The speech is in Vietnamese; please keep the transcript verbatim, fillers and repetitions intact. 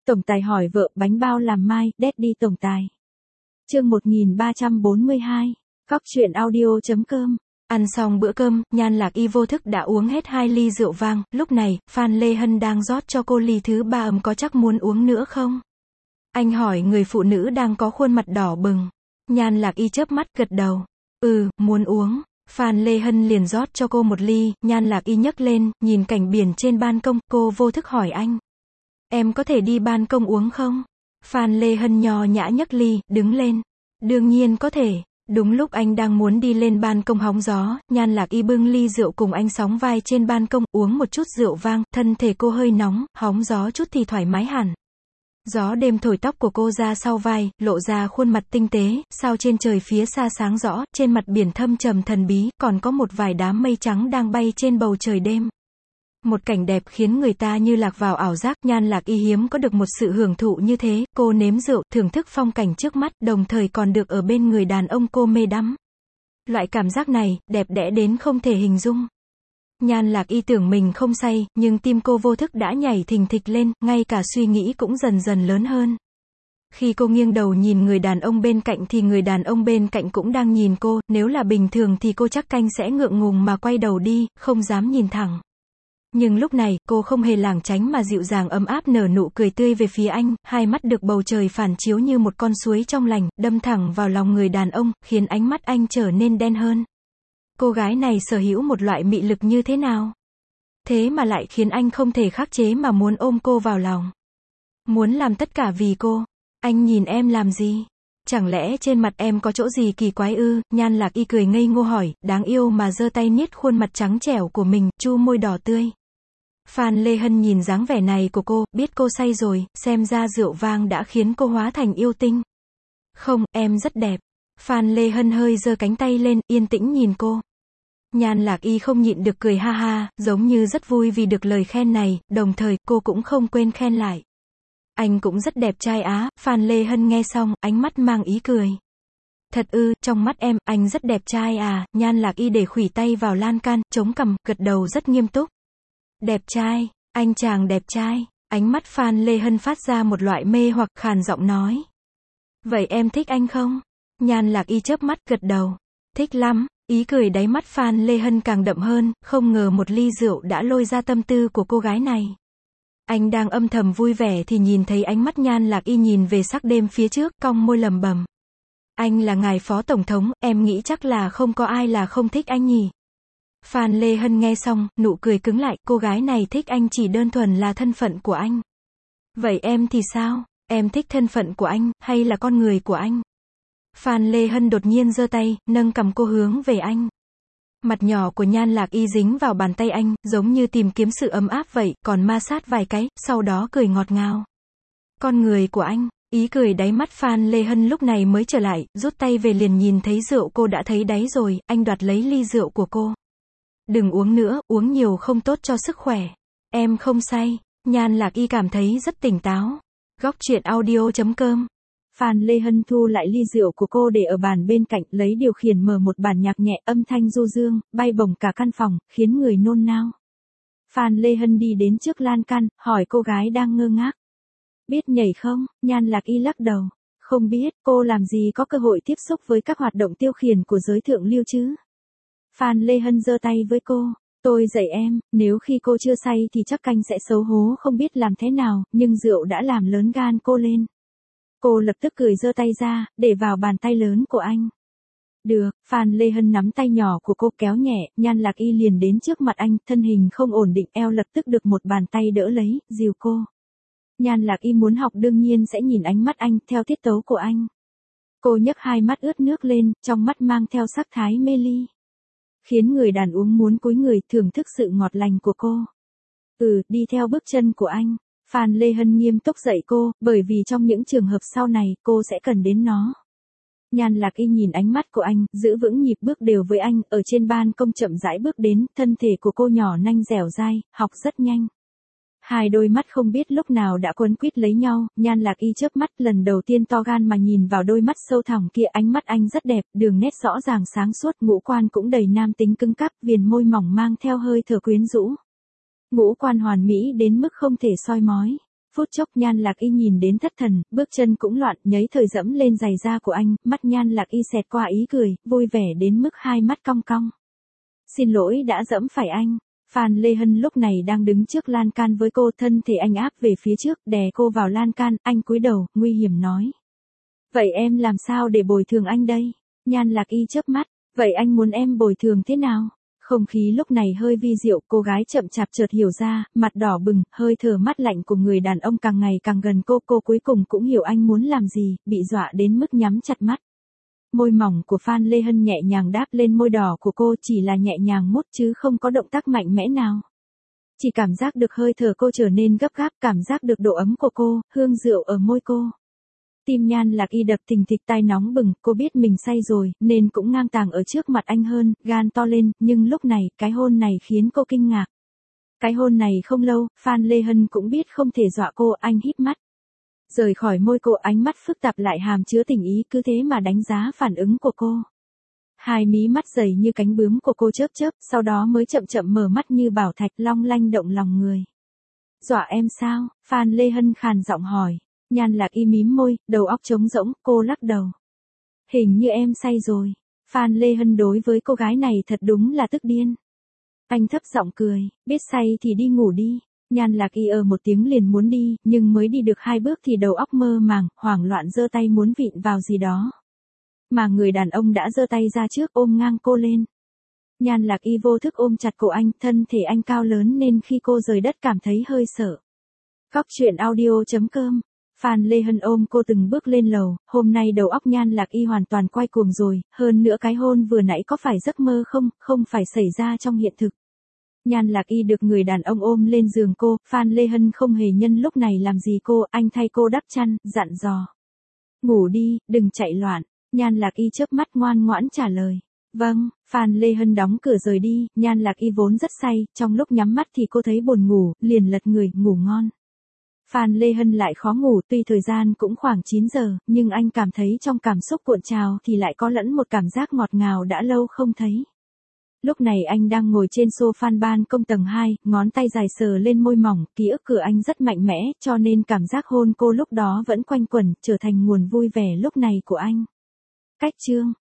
Tổng tài hỏi vợ bánh bao làm mai, Daddy tổng tài. Chương một nghìn ba trăm bốn mươi hai, Cóc truyện audio chấm com. Ăn xong bữa cơm, Nhan Lạc Y vô thức đã uống hết hai ly rượu vang, lúc này, Phan Lê Hân đang rót cho cô ly thứ ba ấm có chắc muốn uống nữa không? Anh hỏi người phụ nữ đang có khuôn mặt đỏ bừng. Nhan Lạc Y chớp mắt gật đầu. Ừ, muốn uống. Phan Lê Hân liền rót cho cô một ly, Nhan Lạc Y nhấc lên, nhìn cảnh biển trên ban công, cô vô thức hỏi anh. Em có thể đi ban công uống không? Phan Lê Hân nho nhã nhấc ly, đứng lên. Đương nhiên có thể. Đúng lúc anh đang muốn đi lên ban công hóng gió, Nhan Lạc Y bưng ly rượu cùng anh sóng vai trên ban công, uống một chút rượu vang, thân thể cô hơi nóng, hóng gió chút thì thoải mái hẳn. Gió đêm thổi tóc của cô ra sau vai, lộ ra khuôn mặt tinh tế, sao trên trời phía xa sáng rõ, trên mặt biển thâm trầm thần bí, còn có một vài đám mây trắng đang bay trên bầu trời đêm. Một cảnh đẹp khiến người ta như lạc vào ảo giác. Nhan Lạc Y hiếm có được một sự hưởng thụ như thế, cô nếm rượu, thưởng thức phong cảnh trước mắt, đồng thời còn được ở bên người đàn ông cô mê đắm. Loại cảm giác này, đẹp đẽ đến không thể hình dung. Nhan Lạc Y tưởng mình không say, nhưng tim cô vô thức đã nhảy thình thịch lên, ngay cả suy nghĩ cũng dần dần lớn hơn. Khi cô nghiêng đầu nhìn người đàn ông bên cạnh thì người đàn ông bên cạnh cũng đang nhìn cô, nếu là bình thường thì cô chắc canh sẽ ngượng ngùng mà quay đầu đi, không dám nhìn thẳng. Nhưng lúc này, cô không hề lảng tránh mà dịu dàng ấm áp nở nụ cười tươi về phía anh, hai mắt được bầu trời phản chiếu như một con suối trong lành, đâm thẳng vào lòng người đàn ông, khiến ánh mắt anh trở nên đen hơn. Cô gái này sở hữu một loại mị lực như thế nào? Thế mà lại khiến anh không thể khắc chế mà muốn ôm cô vào lòng. Muốn làm tất cả vì cô. Anh nhìn em làm gì? Chẳng lẽ trên mặt em có chỗ gì kỳ quái ư? Nhan Lạc Y cười ngây ngô hỏi, đáng yêu mà giơ tay niết khuôn mặt trắng trẻo của mình, chu môi đỏ tươi. Phan Lê Hân nhìn dáng vẻ này của cô, biết cô say rồi, xem ra rượu vang đã khiến cô hóa thành yêu tinh. Không, em rất đẹp. Phan Lê Hân hơi giơ cánh tay lên, yên tĩnh nhìn cô. Nhan Lạc Y không nhịn được cười ha ha, giống như rất vui vì được lời khen này, đồng thời, cô cũng không quên khen lại. Anh cũng rất đẹp trai á. Phan Lê Hân nghe xong, ánh mắt mang ý cười. Thật ư, trong mắt em, anh rất đẹp trai à? Nhan Lạc Y để khuỷu tay vào lan can, chống cằm, gật đầu rất nghiêm túc. Đẹp trai, anh chàng đẹp trai. Ánh mắt Phan Lê Hân phát ra một loại mê hoặc, khàn giọng nói. Vậy em thích anh không? Nhan Lạc Y chớp mắt, gật đầu. Thích lắm. Ý cười đáy mắt Phan Lê Hân càng đậm hơn, không ngờ một ly rượu đã lôi ra tâm tư của cô gái này. Anh đang âm thầm vui vẻ thì nhìn thấy ánh mắt Nhan Lạc Y nhìn về sắc đêm phía trước, cong môi lẩm bẩm. Anh là ngài phó tổng thống, em nghĩ chắc là không có ai là không thích anh nhỉ. Phan Lê Hân nghe xong, nụ cười cứng lại, cô gái này thích anh chỉ đơn thuần là thân phận của anh. Vậy em thì sao? Em thích thân phận của anh, hay là con người của anh? Phan Lê Hân đột nhiên giơ tay, nâng cằm cô hướng về anh. Mặt nhỏ của Nhan Lạc Y dính vào bàn tay anh, giống như tìm kiếm sự ấm áp vậy, còn ma sát vài cái, sau đó cười ngọt ngào. Con người của anh, ý cười đáy mắt Phan Lê Hân lúc này mới trở lại, rút tay về liền nhìn thấy rượu cô đã thấy đáy rồi, anh đoạt lấy ly rượu của cô. Đừng uống nữa, uống nhiều không tốt cho sức khỏe. Em không say. Nhan Lạc Y cảm thấy rất tỉnh táo. Góc truyện audio chấm com. Phan Lê Hân thu lại ly rượu của cô để ở bàn bên cạnh, lấy điều khiển mở một bản nhạc nhẹ, âm thanh du dương, bay bổng cả căn phòng, khiến người nôn nao. Phan Lê Hân đi đến trước lan can, hỏi cô gái đang ngơ ngác. Biết nhảy không? Nhan Lạc Y lắc đầu. Không biết, cô làm gì có cơ hội tiếp xúc với các hoạt động tiêu khiển của giới thượng lưu chứ? Phan Lê Hân giơ tay với cô. Tôi dạy em, nếu khi cô chưa say thì chắc canh sẽ xấu hố không biết làm thế nào, nhưng rượu đã làm lớn gan cô lên. Cô lập tức cười giơ tay ra, để vào bàn tay lớn của anh. Được, Phan Lê Hân nắm tay nhỏ của cô kéo nhẹ, Nhan Lạc Y liền đến trước mặt anh, thân hình không ổn định, eo lập tức được một bàn tay đỡ lấy, dìu cô. Nhan Lạc Y muốn học đương nhiên sẽ nhìn ánh mắt anh, theo tiết tấu của anh. Cô nhấc hai mắt ướt nước lên, trong mắt mang theo sắc thái mê ly. Khiến người đàn uống muốn cúi người, thưởng thức sự ngọt lành của cô. Ừ, đi theo bước chân của anh. Phan Lê Hân nghiêm túc dạy cô, bởi vì trong những trường hợp sau này, cô sẽ cần đến nó. Nhan Lạc Y nhìn ánh mắt của anh, giữ vững nhịp bước đều với anh, ở trên ban công chậm rãi bước đến, thân thể của cô nhỏ nanh dẻo dai, học rất nhanh. Hai đôi mắt không biết lúc nào đã quấn quýt lấy nhau, Nhan Lạc Y chớp mắt lần đầu tiên to gan mà nhìn vào đôi mắt sâu thẳm kia, ánh mắt anh rất đẹp, đường nét rõ ràng sáng suốt, ngũ quan cũng đầy nam tính cứng cáp, viền môi mỏng mang theo hơi thở quyến rũ. Ngũ quan hoàn mỹ đến mức không thể soi mói. Phút chốc Nhan Lạc Y nhìn đến thất thần, bước chân cũng loạn, nháy thời dẫm lên giày da của anh, mắt Nhan Lạc Y xẹt qua ý cười, vui vẻ đến mức hai mắt cong cong. Xin lỗi đã dẫm phải anh. Phan Lê Hân lúc này đang đứng trước lan can với cô, thân thể anh áp về phía trước, đè cô vào lan can, anh cúi đầu, nguy hiểm nói. Vậy em làm sao để bồi thường anh đây? Nhan Lạc Y chớp mắt, vậy anh muốn em bồi thường thế nào? Không khí lúc này hơi vi diệu, cô gái chậm chạp chợt hiểu ra, mặt đỏ bừng, hơi thở mát lạnh của người đàn ông càng ngày càng gần cô, cô cuối cùng cũng hiểu anh muốn làm gì, bị dọa đến mức nhắm chặt mắt. Môi mỏng của Phan Lê Hân nhẹ nhàng đáp lên môi đỏ của cô, chỉ là nhẹ nhàng mút chứ không có động tác mạnh mẽ nào. Chỉ cảm giác được hơi thở cô trở nên gấp gáp, cảm giác được độ ấm của cô, hương rượu ở môi cô. Tim Nhan Lạc Y đập thình thịch, tai nóng bừng, cô biết mình say rồi, nên cũng ngang tàng ở trước mặt anh hơn, gan to lên, nhưng lúc này, cái hôn này khiến cô kinh ngạc. Cái hôn này không lâu, Phan Lê Hân cũng biết không thể dọa cô, anh híp mắt. Rời khỏi môi cô, ánh mắt phức tạp lại hàm chứa tình ý, cứ thế mà đánh giá phản ứng của cô. Hai mí mắt dày như cánh bướm của cô chớp chớp, sau đó mới chậm chậm mở mắt như bảo thạch, long lanh động lòng người. Dọa em sao? Phan Lê Hân khàn giọng hỏi. Nhan Lạc Y mím môi, đầu óc trống rỗng, cô lắc đầu. Hình như em say rồi. Phan Lê Hân đối với cô gái này thật đúng là tức điên. Anh thấp giọng cười, biết say thì đi ngủ đi. Nhan Lạc Y ờ một tiếng liền muốn đi, nhưng mới đi được hai bước thì đầu óc mơ màng, hoảng loạn giơ tay muốn vịn vào gì đó. Mà người đàn ông đã giơ tay ra trước ôm ngang cô lên. Nhan Lạc Y vô thức ôm chặt cổ anh, thân thể anh cao lớn nên khi cô rời đất cảm thấy hơi sợ. Cóc truyện audio chấm com. Phan Lê Hân ôm cô từng bước lên lầu, hôm nay đầu óc Nhan Lạc Y hoàn toàn quay cuồng rồi, hơn nữa cái hôn vừa nãy có phải giấc mơ không, không phải xảy ra trong hiện thực. Nhan Lạc Y được người đàn ông ôm lên giường cô, Phan Lê Hân không hề nhân lúc này làm gì cô, anh thay cô đắp chăn, dặn dò. Ngủ đi, đừng chạy loạn. Nhan Lạc Y chớp mắt ngoan ngoãn trả lời. Vâng, Phan Lê Hân đóng cửa rời đi, Nhan Lạc Y vốn rất say, trong lúc nhắm mắt thì cô thấy buồn ngủ, liền lật người, ngủ ngon. Phan Lê Hân lại khó ngủ, tuy thời gian cũng khoảng chín giờ, nhưng anh cảm thấy trong cảm xúc cuộn trào thì lại có lẫn một cảm giác ngọt ngào đã lâu không thấy. Lúc này anh đang ngồi trên sofa ban công tầng hai, ngón tay dài sờ lên môi mỏng, ký ức của anh rất mạnh mẽ, cho nên cảm giác hôn cô lúc đó vẫn quanh quẩn, trở thành nguồn vui vẻ lúc này của anh. Cách chương